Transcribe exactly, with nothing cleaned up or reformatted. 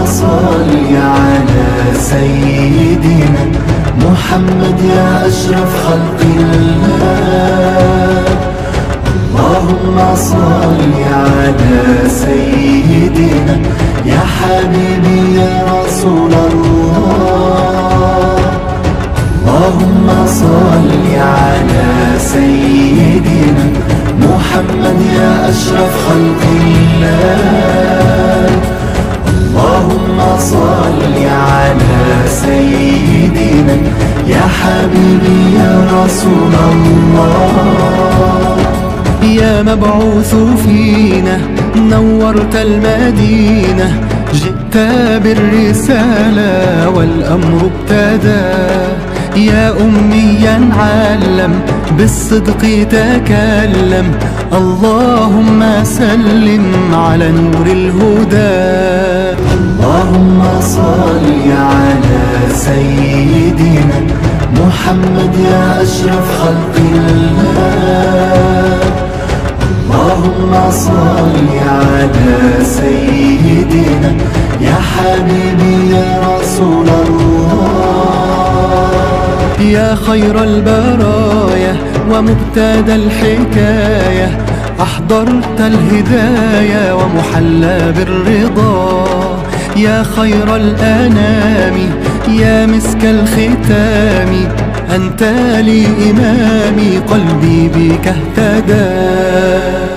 صل على سيدنا محمد يا أشرف خلق الله. اللهم صل على سيدنا يا حبيبي يا رسول الله. اللهم صل على سيدنا محمد يا أشرف خلق الله. اللهم صل على سيدنا يا حبيبي يا رسول الله. يا مبعوث فينا نورت المدينة، جئت بالرسالة والأمر ابتدى. يا أميا علم بالصدق تكلم، اللهم سلم على نور الهدى. اللهم صل على سيدنا محمد يا أشرف خلق الله. اللهم صل على سيدنا يا حبيبي يا رسول الله. يا خير البرايا ومبتدى الحكاية، أحضرت الهدايا ومحلى بالرضا. يا خير الأنام يا مسك الختام، أنت لي إمامي قلبي بك اهتدى.